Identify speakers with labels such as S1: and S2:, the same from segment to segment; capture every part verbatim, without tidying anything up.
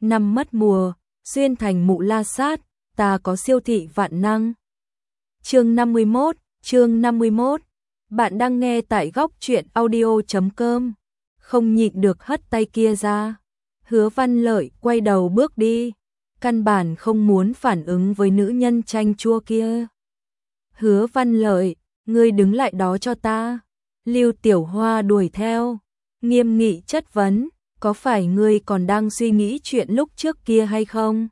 S1: năm mất mùa, xuyên thành mụ la sát, ta có siêu thị vạn năng. Chương năm mươi mốt, chương năm mươi mốt. Bạn đang nghe tại góc truyện audio chấm com. Không nhịn được hất tay kia ra. Hứa Văn Lợi quay đầu bước đi, căn bản không muốn phản ứng với nữ nhân chanh chua kia. Hứa Văn Lợi, ngươi đứng lại đó cho ta. Lưu Tiểu Hoa đuổi theo, nghiêm nghị chất vấn, có phải ngươi còn đang suy nghĩ chuyện lúc trước kia hay không?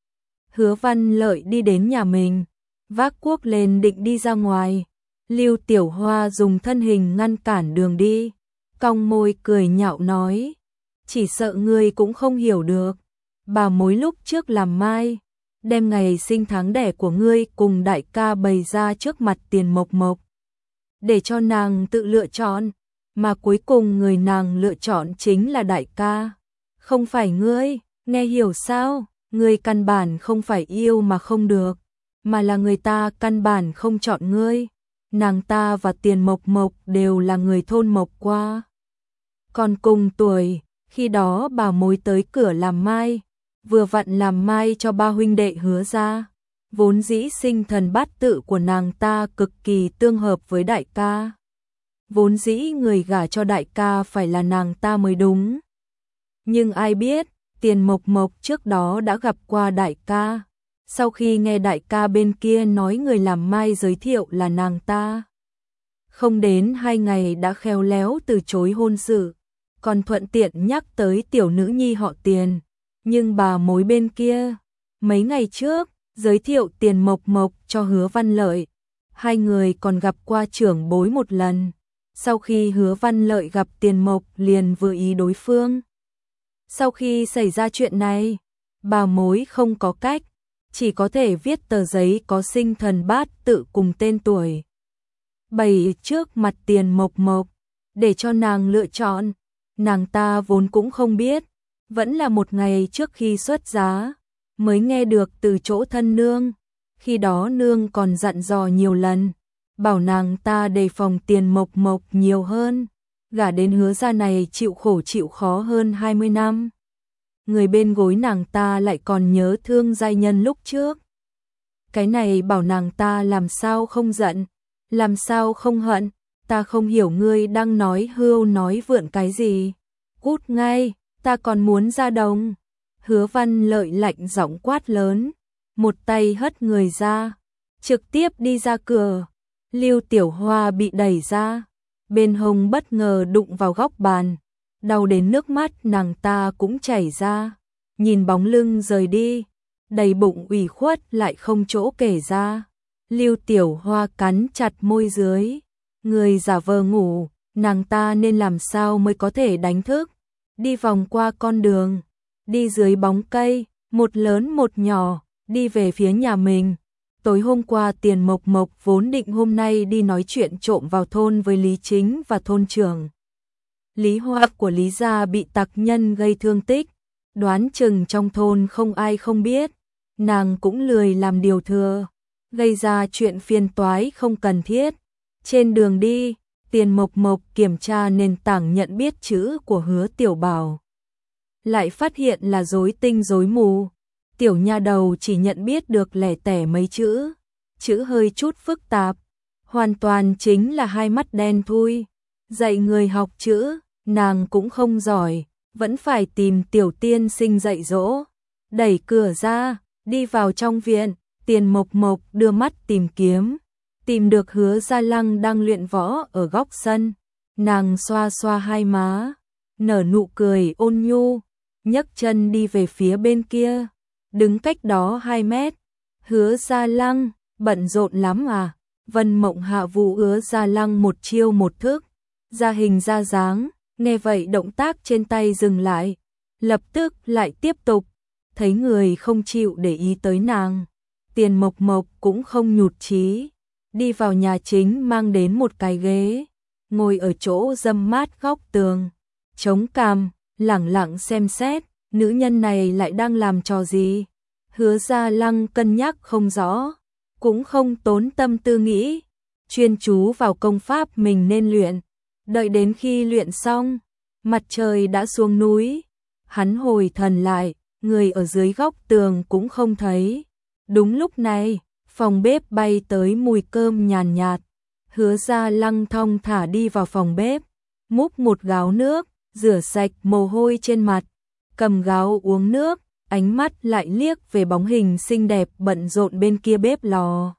S1: Hứa Văn Lợi đi đến nhà mình, vác cuốc lên định đi ra ngoài. Lưu Tiểu Hoa dùng thân hình ngăn cản đường đi, cong môi cười nhạo nói, chỉ sợ ngươi cũng không hiểu được. Bà mối lúc trước làm mai, đem ngày sinh tháng đẻ của ngươi cùng đại ca bày ra trước mặt Tiền Mộc Mộc, để cho nàng tự lựa chọn, mà cuối cùng người nàng lựa chọn chính là đại ca, không phải ngươi, nghe hiểu sao? Ngươi căn bản không phải yêu mà không được, mà là người ta căn bản không chọn ngươi. Nàng ta và Tiền Mộc Mộc đều là người thôn Mộc qua, còn cùng tuổi. Khi đó bà mối tới cửa làm mai, vừa vặn làm mai cho ba huynh đệ Hứa gia. Vốn dĩ sinh thần bát tự của nàng ta cực kỳ tương hợp với đại ca. Vốn dĩ người gả cho đại ca phải là nàng ta mới đúng. Nhưng ai biết, Tiền Mộc Mộc trước đó đã gặp qua đại ca. Sau khi nghe đại ca bên kia nói người làm mai giới thiệu là nàng ta, không đến hai ngày đã khéo léo từ chối hôn sự, còn thuận tiện nhắc tới tiểu nữ nhi họ Tiền. Nhưng bà mối bên kia, mấy ngày trước, giới thiệu Tiền Mộc Mộc cho Hứa Văn Lợi. Hai người còn gặp qua trưởng bối một lần. Sau khi Hứa Văn Lợi gặp Tiền Mộc liền vừa ý đối phương. Sau khi xảy ra chuyện này, bà mối không có cách, chỉ có thể viết tờ giấy có sinh thần bát tự cùng tên tuổi, bày trước mặt Tiền Mộc Mộc, để cho nàng lựa chọn. Nàng ta vốn cũng không biết, vẫn là một ngày trước khi xuất giá, mới nghe được từ chỗ thân nương. Khi đó nương còn dặn dò nhiều lần, bảo nàng ta đề phòng Tiền Mộc Mộc nhiều hơn, gả đến Hứa gia này chịu khổ chịu khó hơn hai mươi năm. Người bên gối nàng ta lại còn nhớ thương giai nhân lúc trước. Cái này bảo nàng ta làm sao không giận, làm sao không hận. Ta không hiểu ngươi đang nói hưu nói vượn cái gì. Cút ngay, ta còn muốn ra đồng. Hứa Văn Lợi lạnh giọng quát lớn, một tay hất người ra, trực tiếp đi ra cửa. Lưu Tiểu Hoa bị đẩy ra, bên hông bất ngờ đụng vào góc bàn, đau đến nước mắt nàng ta cũng chảy ra. Nhìn bóng lưng rời đi, đầy bụng ủy khuất lại không chỗ kể ra. Lưu Tiểu Hoa cắn chặt môi dưới, người giả vờ ngủ, nàng ta nên làm sao mới có thể đánh thức. Đi vòng qua con đường, đi dưới bóng cây, một lớn một nhỏ, đi về phía nhà mình. Tối hôm qua Tiền Mộc Mộc vốn định hôm nay đi nói chuyện trộm vào thôn với Lý Chính và thôn trưởng Lý Hoa của Lý gia bị tặc nhân gây thương tích, đoán chừng trong thôn không ai không biết. Nàng cũng lười làm điều thừa, gây ra chuyện phiền toái không cần thiết. Trên đường đi, Tiền Mộc Mộc kiểm tra nền tảng nhận biết chữ của Hứa Tiểu Bảo, lại phát hiện là rối tinh rối mù. Tiểu nha đầu chỉ nhận biết được lẻ tẻ mấy chữ, chữ hơi chút phức tạp, hoàn toàn chính là hai mắt đen thui. Dạy người học chữ, nàng cũng không giỏi, vẫn phải tìm tiểu tiên sinh dạy dỗ. Đẩy cửa ra, đi vào trong viện, Tiền Mộc Mộc đưa mắt tìm kiếm, tìm được Hứa Gia Lăng đang luyện võ ở góc sân. Nàng xoa xoa hai má, nở nụ cười ôn nhu, nhấc chân đi về phía bên kia, đứng cách đó hai mét. Hứa Gia Lăng, bận rộn lắm à? Vân Mộng hạ vụ Hứa Gia Lăng một chiêu một thức, ra hình ra dáng. Nghe vậy động tác trên tay dừng lại, lập tức lại tiếp tục. Thấy người không chịu để ý tới nàng, Tiền Mộc Mộc cũng không nhụt chí, đi vào nhà chính mang đến một cái ghế, ngồi ở chỗ râm mát góc tường, chống cằm, lẳng lặng xem xét, nữ nhân này lại đang làm trò gì. Hứa Gia Lăng cân nhắc không rõ, cũng không tốn tâm tư nghĩ, chuyên chú vào công pháp mình nên luyện. Đợi đến khi luyện xong, mặt trời đã xuống núi, hắn hồi thần lại, người ở dưới góc tường cũng không thấy. Đúng lúc này, phòng bếp bay tới mùi cơm nhàn nhạt. Hứa Gia Lăng thong thả đi vào phòng bếp, múc một gáo nước, rửa sạch mồ hôi trên mặt, cầm gáo uống nước, ánh mắt lại liếc về bóng hình xinh đẹp bận rộn bên kia bếp lò.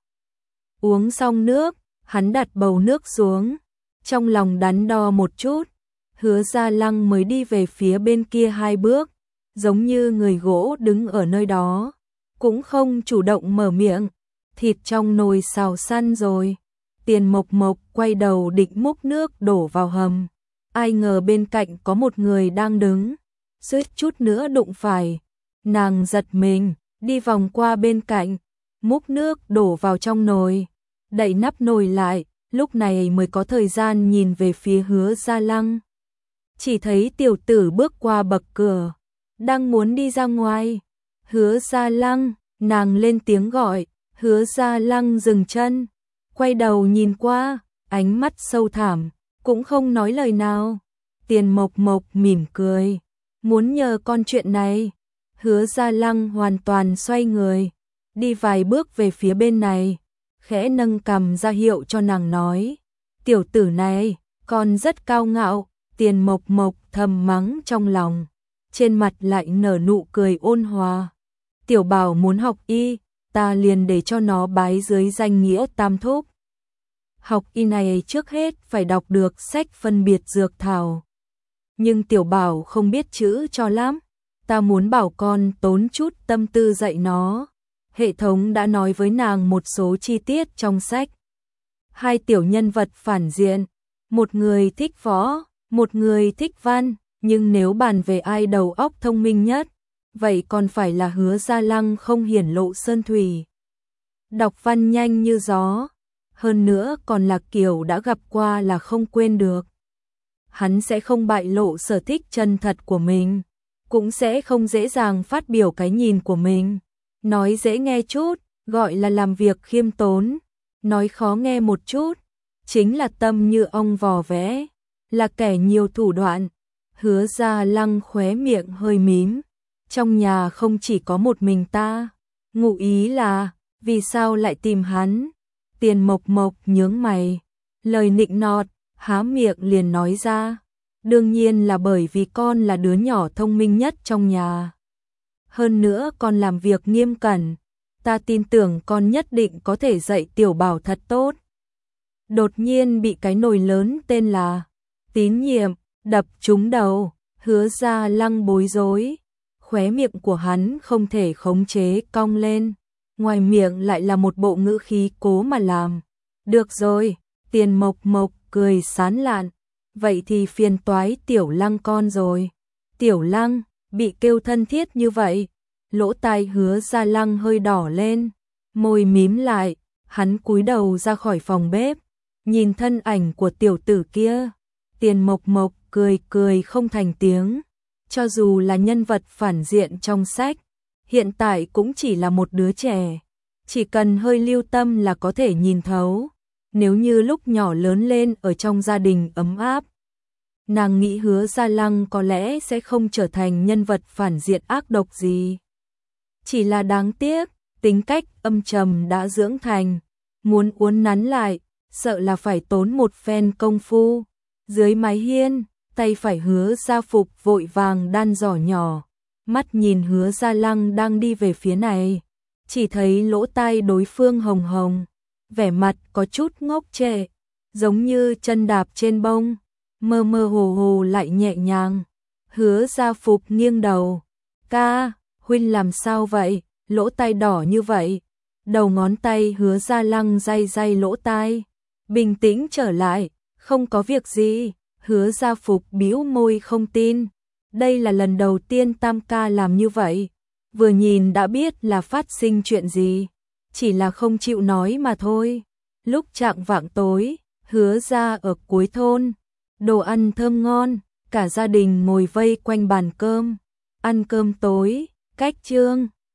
S1: Uống xong nước, hắn đặt bầu nước xuống, trong lòng đắn đo một chút, Hứa Gia Lăng mới đi về phía bên kia hai bước, giống như người gỗ đứng ở nơi đó, cũng không chủ động mở miệng. Thịt trong nồi xào săn rồi. Tiền Mộc Mộc quay đầu định múc nước đổ vào hầm. Ai ngờ bên cạnh có một người đang đứng, suýt chút nữa đụng phải. Nàng giật mình, đi vòng qua bên cạnh, múc nước đổ vào trong nồi, đậy nắp nồi lại, lúc này mới có thời gian nhìn về phía Hứa Gia Lăng. Chỉ thấy tiểu tử bước qua bậc cửa, đang muốn đi ra ngoài. Hứa Gia Lăng, nàng lên tiếng gọi, Hứa Gia Lăng dừng chân, quay đầu nhìn qua, ánh mắt sâu thẳm, cũng không nói lời nào. Tiền Mộc Mộc mỉm cười, muốn nhờ con chuyện này. Hứa Gia Lăng hoàn toàn xoay người, đi vài bước về phía bên này, khẽ nâng cằm ra hiệu cho nàng nói. Tiểu tử này, con rất cao ngạo. Tiền Mộc Mộc thầm mắng trong lòng, trên mặt lại nở nụ cười ôn hòa. Tiểu Bảo muốn học y, ta liền để cho nó bái dưới danh nghĩa tam thúc. Học y này trước hết phải đọc được sách phân biệt dược thảo. Nhưng Tiểu Bảo không biết chữ cho lắm, ta muốn bảo con tốn chút tâm tư dạy nó. Hệ thống đã nói với nàng một số chi tiết trong sách. Hai tiểu nhân vật phản diện, một người thích võ, một người thích văn, nhưng nếu bàn về ai đầu óc thông minh nhất, vậy còn phải là Hứa Gia Lăng không hiển lộ sơn thủy. Đọc văn nhanh như gió, hơn nữa còn là kiểu đã gặp qua là không quên được. Hắn sẽ không bại lộ sở thích chân thật của mình, cũng sẽ không dễ dàng phát biểu cái nhìn của mình. Nói dễ nghe chút, gọi là làm việc khiêm tốn, nói khó nghe một chút, chính là tâm như ong vò vẽ, là kẻ nhiều thủ đoạn. Hứa Gia Lăng khóe miệng hơi mím, trong nhà không chỉ có một mình ta, ngụ ý là, vì sao lại tìm hắn? Tiền Mộc Mộc nhướng mày, lời nịnh nọt, há miệng liền nói ra, đương nhiên là bởi vì con là đứa nhỏ thông minh nhất trong nhà. Hơn nữa con làm việc nghiêm cẩn, ta tin tưởng con nhất định có thể dạy Tiểu Bảo thật tốt. Đột nhiên bị cái nồi lớn tên là tín nhiệm đập trúng đầu, Hứa Gia Lăng bối rối, khóe miệng của hắn không thể khống chế cong lên, ngoài miệng lại là một bộ ngữ khí cố mà làm. Được rồi, Tiền Mộc Mộc cười sán lạn, vậy thì phiền toái Tiểu Lăng con rồi. Tiểu Lăng, bị kêu thân thiết như vậy, lỗ tai Hứa Gia Lăng hơi đỏ lên, môi mím lại, hắn cúi đầu ra khỏi phòng bếp, nhìn thân ảnh của tiểu tử kia. Tiền Mộc Mộc cười cười không thành tiếng, cho dù là nhân vật phản diện trong sách, hiện tại cũng chỉ là một đứa trẻ, chỉ cần hơi lưu tâm là có thể nhìn thấu. Nếu như lúc nhỏ lớn lên ở trong gia đình ấm áp, nàng nghĩ Hứa Gia Lăng có lẽ sẽ không trở thành nhân vật phản diện ác độc gì. Chỉ là đáng tiếc, tính cách âm trầm đã dưỡng thành, muốn uốn nắn lại, sợ là phải tốn một phen công phu. Dưới mái hiên, tay phải Hứa Gia Phục vội vàng đan giỏ nhỏ, mắt nhìn Hứa Gia Lăng đang đi về phía này, chỉ thấy lỗ tai đối phương hồng hồng, vẻ mặt có chút ngốc trệ, giống như chân đạp trên bông, mơ mơ hồ hồ lại nhẹ nhàng. Hứa Gia Phục nghiêng đầu, ca, huynh làm sao vậy, lỗ tai đỏ như vậy. Đầu ngón tay Hứa Gia Lăng day day lỗ tai, bình tĩnh trở lại, không có việc gì. Hứa Gia Phục bĩu môi không tin, đây là lần đầu tiên tam ca làm như vậy, vừa nhìn đã biết là phát sinh chuyện gì, chỉ là không chịu nói mà thôi. Lúc chạng vạng tối, Hứa Gia ở cuối thôn, đồ ăn thơm ngon, cả gia đình ngồi vây quanh bàn cơm, ăn cơm tối, cách chương